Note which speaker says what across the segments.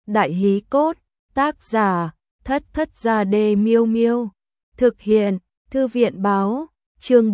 Speaker 1: Đại hí cốt, tác giả, Thất Thất Gia Đê Miêu Miêu. Thực hiện, Thư viện báo, chương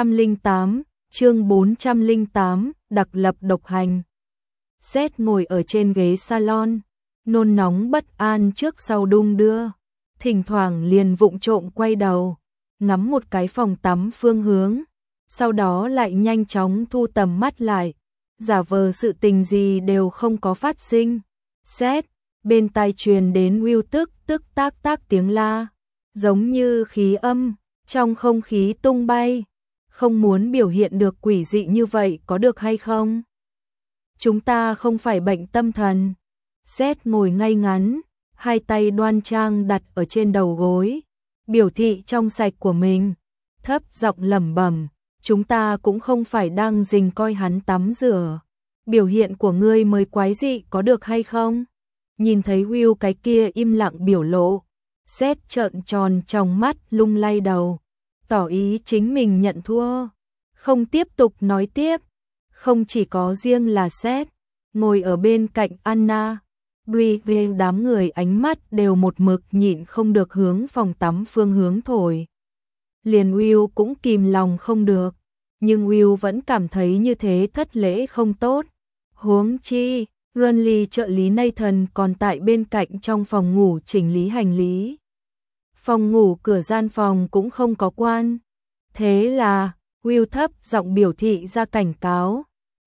Speaker 1: 408, đặc lập độc hành. Seth ngồi ở trên ghế salon, nôn nóng bất an trước sau đung đưa, thỉnh thoảng liền vụng trộm quay đầu, ngắm một cái phòng tắm phương hướng, sau đó lại nhanh chóng thu tầm mắt lại, giả vờ sự tình gì đều không có phát sinh. Seth, bên tai truyền đến Will tức tác tiếng la, giống như khí âm, trong không khí tung bay, không muốn biểu hiện được quỷ dị như vậy có được hay không? Chúng ta không phải bệnh tâm thần. Seth ngồi ngay ngắn, hai tay đoan trang đặt ở trên đầu gối, biểu thị trong sạch của mình, thấp giọng lẩm bẩm, chúng ta cũng không phải đang rình coi hắn tắm rửa. Biểu hiện của ngươi mới quái dị có được hay không? Nhìn thấy Will cái kia im lặng biểu lộ, Seth trợn tròn trong mắt lung lay đầu, tỏ ý chính mình nhận thua, không tiếp tục nói tiếp. Không chỉ có riêng là Seth, ngồi ở bên cạnh Anna, Brie đám người ánh mắt đều một mực nhịn không được hướng phòng tắm phương hướng thổi. Liền Will cũng kìm lòng không được, nhưng Will vẫn cảm thấy như thế thất lễ không tốt. Huống chi, Runley trợ lý Nathan còn tại bên cạnh trong phòng ngủ chỉnh lý hành lý. Phòng ngủ cửa gian phòng cũng không có quan. Thế là, Will thấp giọng biểu thị ra cảnh cáo.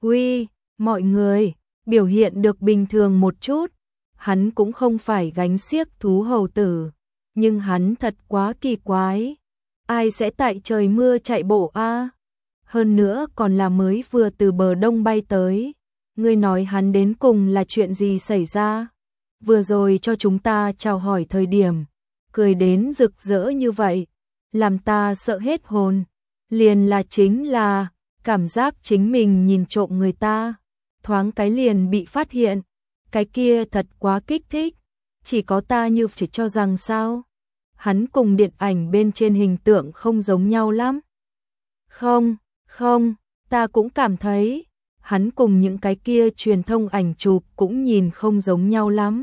Speaker 1: Mọi người, biểu hiện được bình thường một chút. Hắn cũng không phải gánh xiếc thú hầu tử, nhưng hắn thật quá kỳ quái. Ai sẽ tại trời mưa chạy bộ a? Hơn nữa còn là mới vừa từ bờ đông bay tới. Ngươi nói hắn đến cùng là chuyện gì xảy ra? Vừa rồi cho chúng ta chào hỏi thời điểm, cười đến rực rỡ như vậy, làm ta sợ hết hồn. Liền là chính là cảm giác chính mình nhìn trộm người ta, thoáng cái liền bị phát hiện, cái kia thật quá kích thích, chỉ có ta như chỉ cho rằng sao? Hắn cùng điện ảnh bên trên hình tượng không giống nhau lắm. Không, ta cũng cảm thấy, hắn cùng những cái kia truyền thông ảnh chụp cũng nhìn không giống nhau lắm.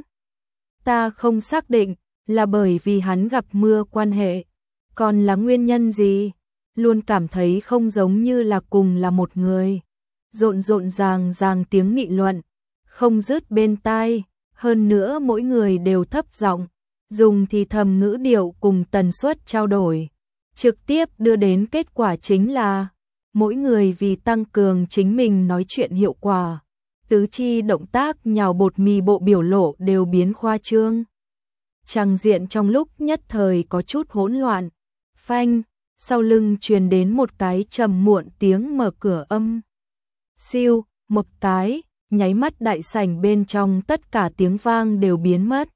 Speaker 1: Ta không xác định là bởi vì hắn gặp mưa quan hệ, còn là nguyên nhân gì? Luôn cảm thấy không giống như là cùng là một người. Rộn ràng tiếng nghị luận, không dứt bên tai, hơn nữa mỗi người đều thấp giọng, dùng thì thầm ngữ điệu cùng tần suất trao đổi. Trực tiếp đưa đến kết quả chính là, mỗi người vì tăng cường chính mình nói chuyện hiệu quả, tứ chi động tác nhào bột mì bộ biểu lộ đều biến khoa trương. Tràng diện trong lúc nhất thời có chút hỗn loạn. Phanh, sau lưng truyền đến một cái trầm muộn tiếng mở cửa âm. Siêu, một cái, nháy mắt đại sảnh bên trong tất cả tiếng vang đều biến mất.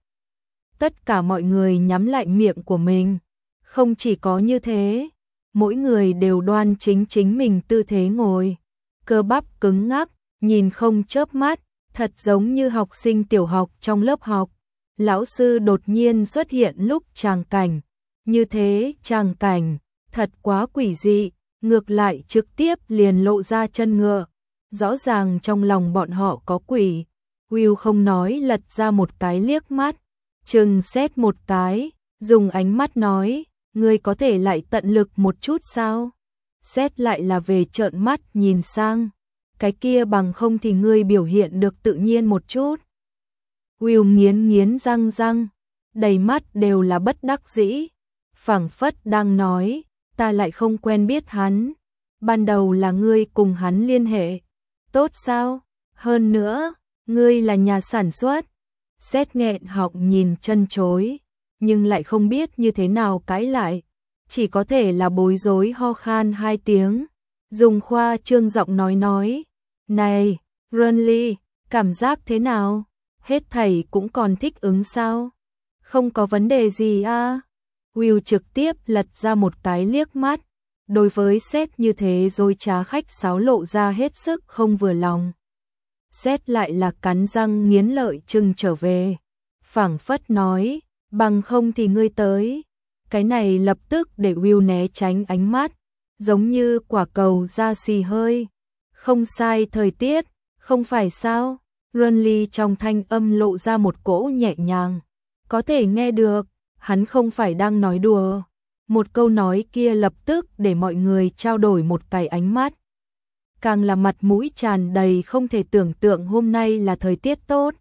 Speaker 1: Tất cả mọi người nhắm lại miệng của mình. Không chỉ có như thế, mỗi người đều đoan chính mình tư thế ngồi. Cơ bắp cứng ngắc, nhìn không chớp mắt, thật giống như học sinh tiểu học trong lớp học. Lão sư đột nhiên xuất hiện lúc tràng cảnh. Như thế tràng cảnh, thật quá quỷ dị, ngược lại trực tiếp liền lộ ra chân ngựa. Rõ ràng trong lòng bọn họ có quỷ. Will không nói lật ra một cái liếc mắt, chừng Seth một cái, dùng ánh mắt nói, ngươi có thể lại tận lực một chút sao? Seth lại là về trợn mắt nhìn sang, cái kia bằng không thì ngươi biểu hiện được tự nhiên một chút. Will nghiến răng, đầy mắt đều là bất đắc dĩ, phảng phất đang nói, ta lại không quen biết hắn, ban đầu là ngươi cùng hắn liên hệ, tốt sao? Hơn nữa, ngươi là nhà sản xuất. Seth nghẹn họng nhìn chân chối, nhưng lại không biết như thế nào cãi lại, chỉ có thể là bối rối ho khan hai tiếng, dùng khoa trương giọng nói, này, Runley, cảm giác thế nào? Hết thảy cũng còn thích ứng sao? Không có vấn đề gì à? Will trực tiếp lật ra một cái liếc mắt, đối với Seth như thế dối trá khách sáo lộ ra hết sức không vừa lòng. Seth lại là cắn răng nghiến lợi chừng trở về, phảng phất nói, bằng không thì ngươi tới. Cái này lập tức để Will né tránh ánh mắt, giống như quả cầu ra xì hơi. Không sai thời tiết, không phải sao? Runly trong thanh âm lộ ra một cỗ nhẹ nhàng. Có thể nghe được, hắn không phải đang nói đùa. Một câu nói kia lập tức để mọi người trao đổi một cái ánh mắt. Càng là mặt mũi tràn đầy không thể tưởng tượng hôm nay là thời tiết tốt.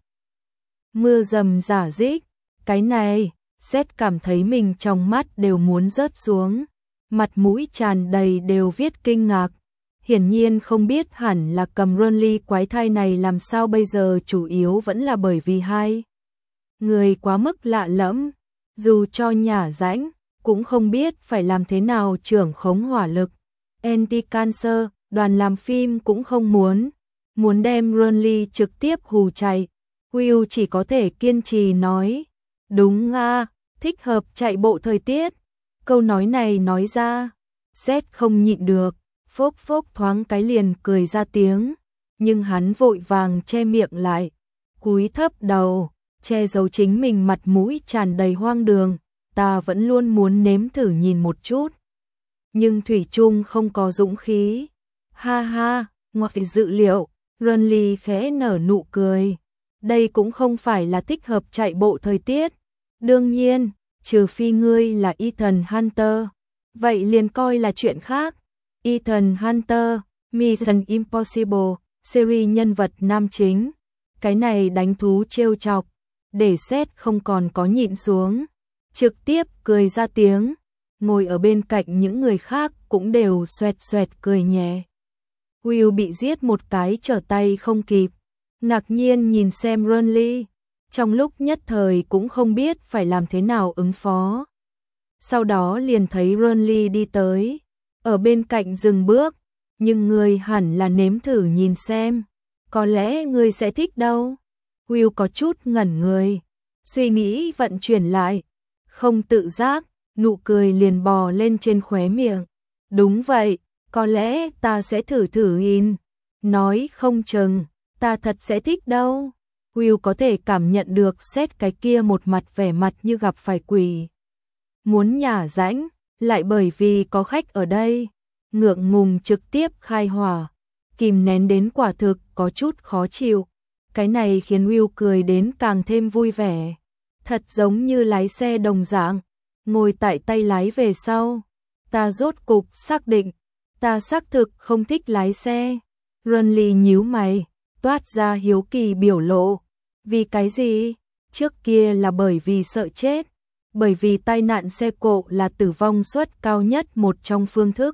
Speaker 1: Mưa rầm rả rích, cái này, Seth cảm thấy mình trong mắt đều muốn rớt xuống. Mặt mũi tràn đầy đều viết kinh ngạc. Hiển nhiên không biết hẳn là cầm Runly quái thai này làm sao bây giờ, chủ yếu vẫn là bởi vì hai người quá mức lạ lẫm, dù cho nhả rãnh, cũng không biết phải làm thế nào trưởng khống hỏa lực. Anti-Cancer, đoàn làm phim cũng không muốn đem Runly trực tiếp hù chạy. Will chỉ có thể kiên trì nói, đúng a, thích hợp chạy bộ thời tiết. Câu nói này nói ra, Seth không nhịn được, phốc phốc thoáng cái liền cười ra tiếng, nhưng hắn vội vàng che miệng lại, cúi thấp đầu, che giấu chính mình mặt mũi tràn đầy hoang đường. Ta vẫn luôn muốn nếm thử nhìn một chút, nhưng thủy chung không có dũng khí. Ha ha, ngoài dự liệu, Runly khẽ nở nụ cười. Đây cũng không phải là thích hợp chạy bộ thời tiết. Đương nhiên, trừ phi ngươi là Ethan Hunter, vậy liền coi là chuyện khác. Ethan Hunter, Mission Impossible, series nhân vật nam chính. Cái này đánh thú trêu chọc, để Seth không còn có nhịn xuống, trực tiếp cười ra tiếng. Ngồi ở bên cạnh những người khác cũng đều xoẹt xoẹt cười nhẹ. Will bị giết một cái trở tay không kịp, ngạc nhiên nhìn xem Runly, trong lúc nhất thời cũng không biết phải làm thế nào ứng phó. Sau đó liền thấy Runly đi tới, ở bên cạnh dừng bước, nhưng ngươi hẳn là nếm thử nhìn xem, có lẽ ngươi sẽ thích đâu. Will có chút ngẩn người, suy nghĩ vận chuyển lại, không tự giác, nụ cười liền bò lên trên khóe miệng. Đúng vậy, có lẽ ta sẽ thử in, nói không chừng, ta thật sẽ thích đâu. Will có thể cảm nhận được Seth cái kia một mặt vẻ mặt như gặp phải quỷ. Muốn nhả rãnh, lại bởi vì có khách ở đây, ngượng ngùng trực tiếp khai hỏa, kìm nén đến quả thực có chút khó chịu. Cái này khiến Will cười đến càng thêm vui vẻ, thật giống như lái xe đồng dạng, ngồi tại tay lái về sau. Ta rốt cục xác định, ta xác thực không thích lái xe. Runly nhíu mày, toát ra hiếu kỳ biểu lộ. Vì cái gì? Trước kia là bởi vì sợ chết, bởi vì tai nạn xe cộ là tử vong suất cao nhất một trong phương thức.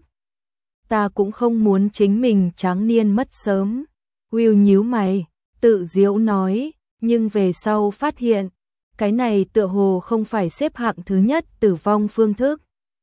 Speaker 1: Ta cũng không muốn chính mình tráng niên mất sớm. Will nhíu mày, tự giễu nói, nhưng về sau phát hiện, cái này tựa hồ không phải xếp hạng thứ nhất tử vong phương thức.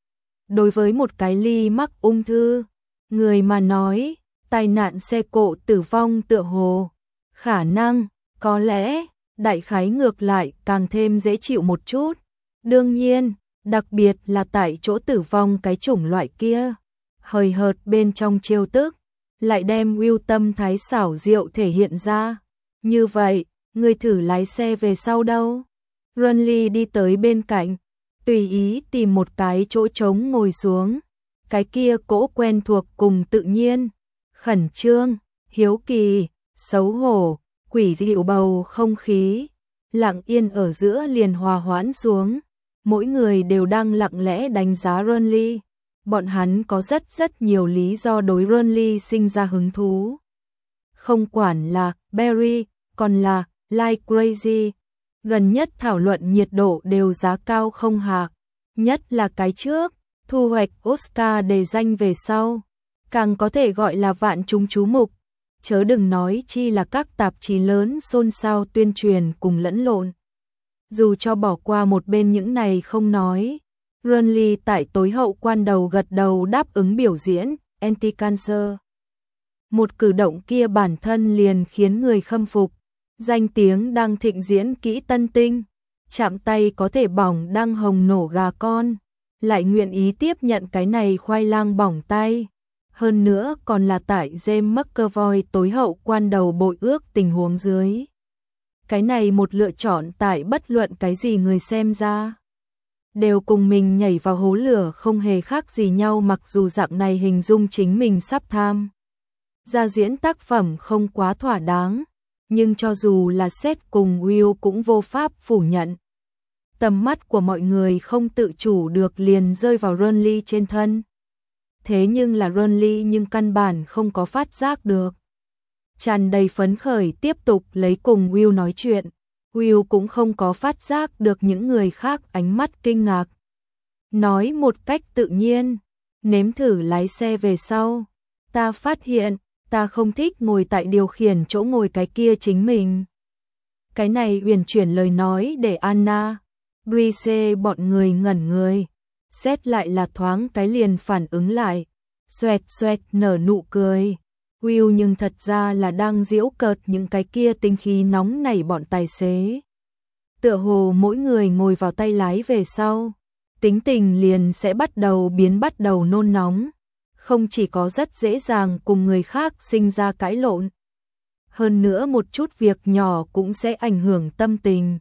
Speaker 1: Đối với một cái ly mắc ung thư, người mà nói, tai nạn xe cộ tử vong tựa hồ, khả năng, có lẽ, đại khái ngược lại càng thêm dễ chịu một chút. Đương nhiên, đặc biệt là tại chỗ tử vong cái chủng loại kia, hời hợt bên trong trêu tức, lại đem Will tâm thái xảo diệu thể hiện ra. Như vậy, người thử lái xe về sau đâu? Runly đi tới bên cạnh, tùy ý tìm một cái chỗ trống ngồi xuống. Cái kia cỗ quen thuộc cùng tự nhiên, khẩn trương, hiếu kỳ, xấu hổ, quỷ dị bầu không khí, lặng yên ở giữa liền hòa hoãn xuống. Mỗi người đều đang lặng lẽ đánh giá Runly. Bọn hắn có rất nhiều lý do đối Runly sinh ra hứng thú. Không quản là Barry, còn là Like Crazy. Gần nhất thảo luận nhiệt độ đều giá cao không hạ. Nhất là cái trước, thu hoạch Oscar đề danh về sau, càng có thể gọi là vạn chúng chú mục. Chớ đừng nói chi là các tạp chí lớn xôn xao tuyên truyền cùng lẫn lộn. Dù cho bỏ qua một bên những này không nói, Runly tại tối hậu quan đầu gật đầu đáp ứng biểu diễn Anti-Cancer. Một cử động kia bản thân liền khiến người khâm phục. Danh tiếng đang thịnh diễn kỹ tân tinh, chạm tay có thể bỏng đang hồng nổ gà con, lại nguyện ý tiếp nhận cái này khoai lang bỏng tay. Hơn nữa còn là tại James McAvoy tối hậu quan đầu bội ước tình huống dưới. Cái này một lựa chọn tại bất luận cái gì người xem ra đều cùng mình nhảy vào hố lửa không hề khác gì nhau, mặc dù dạng này hình dung chính mình sắp tham gia diễn tác phẩm không quá thỏa đáng, nhưng cho dù là Seth cùng Will cũng vô pháp phủ nhận. Tầm mắt của mọi người không tự chủ được liền rơi vào Renly trên thân. Thế nhưng là Renly nhưng căn bản không có phát giác được. Tràn đầy phấn khởi tiếp tục lấy cùng Will nói chuyện. Will cũng không có phát giác được những người khác ánh mắt kinh ngạc. Nói một cách tự nhiên, nếm thử lái xe về sau. Ta phát hiện, ta không thích ngồi tại điều khiển chỗ ngồi cái kia chính mình. Cái này uyển chuyển lời nói để Anna, Brice bọn người ngẩn người. Xét lại là thoáng cái liền phản ứng lại. Xoẹt xoẹt nở nụ cười. Will nhưng thật ra là đang giễu cợt những cái kia tính khí nóng nảy bọn tài xế. Tựa hồ mỗi người ngồi vào tay lái về sau, tính tình liền sẽ bắt đầu nôn nóng. Không chỉ có rất dễ dàng cùng người khác sinh ra cãi lộn. Hơn nữa một chút việc nhỏ cũng sẽ ảnh hưởng tâm tình.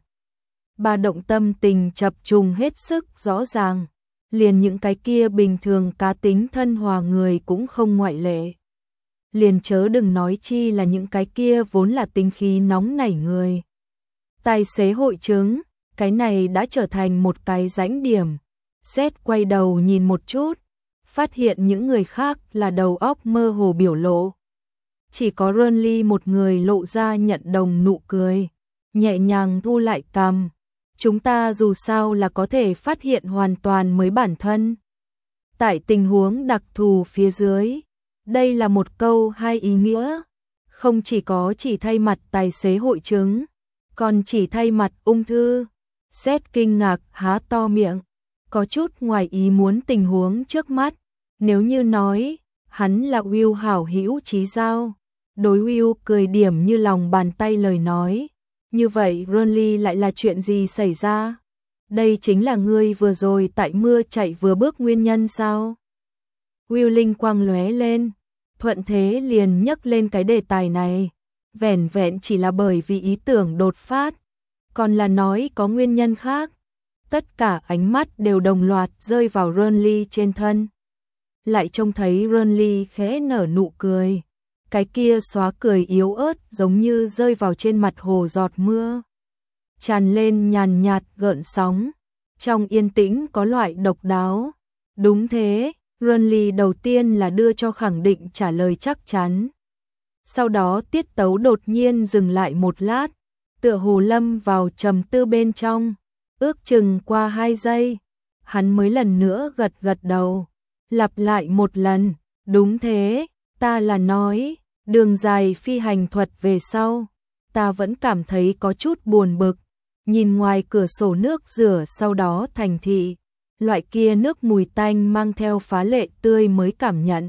Speaker 1: Ba động tâm tình chập trùng hết sức rõ ràng. Liền những cái kia bình thường cá tính thân hòa người cũng không ngoại lệ. Liền chớ đừng nói chi là những cái kia vốn là tính khí nóng nảy người. Tài xế hội chứng, cái này đã trở thành một cái rãnh điểm. Seth quay đầu nhìn một chút, phát hiện những người khác là đầu óc mơ hồ biểu lộ. Chỉ có Renly một người lộ ra nhận đồng nụ cười, nhẹ nhàng thu lại cằm. Chúng ta dù sao là có thể phát hiện hoàn toàn mới bản thân. Tại tình huống đặc thù phía dưới, đây là một câu hai ý nghĩa. Không chỉ có chỉ thay mặt tài xế hội chứng, còn chỉ thay mặt ung thư. Seth kinh ngạc há to miệng, có chút ngoài ý muốn tình huống trước mắt. Nếu như nói, hắn là Will hảo hữu chí giao, đối Will cười điểm như lòng bàn tay lời nói. Như vậy Renly lại là chuyện gì xảy ra? Đây chính là ngươi vừa rồi tại mưa chạy vừa bước nguyên nhân sao? Will linh quang lóe lên, thuận thế liền nhấc lên cái đề tài này. Vẻn vẹn chỉ là bởi vì ý tưởng đột phát, còn là nói có nguyên nhân khác. Tất cả ánh mắt đều đồng loạt rơi vào Renly trên thân. Lại trông thấy Renly khẽ nở nụ cười. Cái kia xóa cười yếu ớt giống như rơi vào trên mặt hồ giọt mưa. Tràn lên nhàn nhạt gợn sóng. Trong yên tĩnh có loại độc đáo. Đúng thế, Renly đầu tiên là đưa cho khẳng định trả lời chắc chắn. Sau đó tiết tấu đột nhiên dừng lại một lát. Tựa hồ lâm vào trầm tư bên trong. Ước chừng qua 2 giây. Hắn mới lần nữa gật gật đầu. Lặp lại một lần. Đúng thế, ta là nói. Đường dài phi hành thuật về sau, ta vẫn cảm thấy có chút buồn bực. Nhìn ngoài cửa sổ nước rửa sau đó thành thị, loại kia nước mùi tanh mang theo phá lệ tươi mới cảm nhận.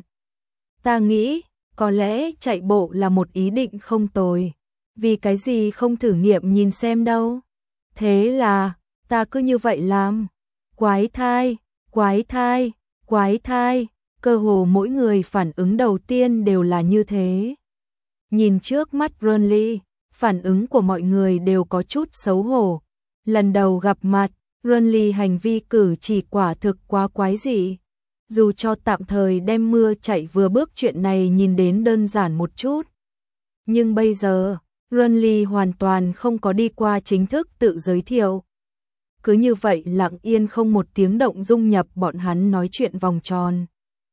Speaker 1: Ta nghĩ, có lẽ chạy bộ là một ý định không tồi. Vì cái gì không thử nghiệm nhìn xem đâu. Thế là, ta cứ như vậy làm. Quái thai, quái thai, quái thai. Cơ hồ mỗi người phản ứng đầu tiên đều là như thế. Nhìn trước mắt Renly, phản ứng của mọi người đều có chút xấu hổ. Lần đầu gặp mặt, Renly hành vi cử chỉ quả thực quá quái dị. Dù cho tạm thời đem mưa chạy vừa bước chuyện này nhìn đến đơn giản một chút. Nhưng bây giờ, Renly hoàn toàn không có đi qua chính thức tự giới thiệu. Cứ như vậy lặng yên không một tiếng động dung nhập bọn hắn nói chuyện vòng tròn.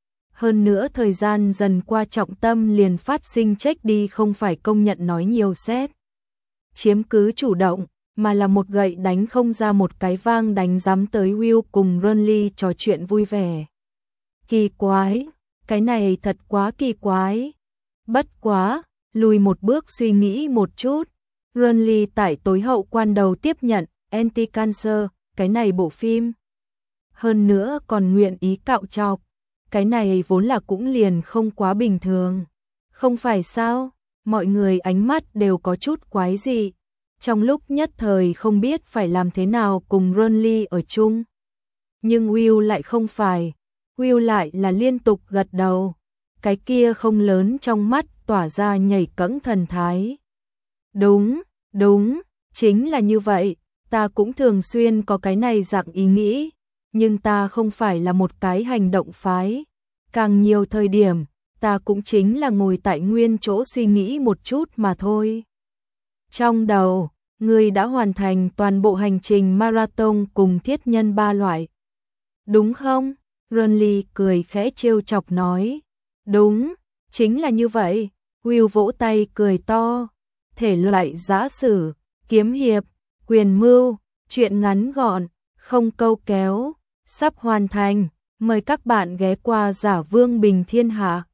Speaker 1: Hơn nữa thời gian dần qua trọng tâm liền phát sinh trách đi không phải công nhận nói nhiều xét. Chiếm cứ chủ động, mà là một gậy đánh không ra một cái vang đánh dám tới Will cùng Renly trò chuyện vui vẻ. Kỳ quái, cái này thật quá kỳ quái. Bất quá, lùi một bước suy nghĩ một chút. Renly tại tối hậu quan đầu tiếp nhận Anti-Cancer, cái này bộ phim. Hơn nữa còn nguyện ý cạo chọc. Cái này vốn là cũng liền không quá bình thường. Không phải sao, mọi người ánh mắt đều có chút quái dị. Trong lúc nhất thời không biết phải làm thế nào cùng Renly ở chung. Nhưng Will lại không phải. Will lại là liên tục gật đầu. Cái kia không lớn trong mắt tỏa ra nhảy cẫng thần thái. Đúng, đúng, chính là như vậy. Ta cũng thường xuyên có cái này dạng ý nghĩ. Nhưng ta không phải là một cái hành động phái. Càng nhiều thời điểm, ta cũng chính là ngồi tại nguyên chỗ suy nghĩ một chút mà thôi. Trong đầu, ngươi đã hoàn thành toàn bộ hành trình marathon cùng thiết nhân 3 loại. Đúng không? Renly cười khẽ trêu chọc nói. Đúng, chính là như vậy. Will vỗ tay cười to. Thể loại giã sử, kiếm hiệp, quyền mưu, truyện ngắn gọn, không câu kéo, sắp hoàn thành. Mời các bạn ghé qua Giả Vương Bình Thiên Hạ.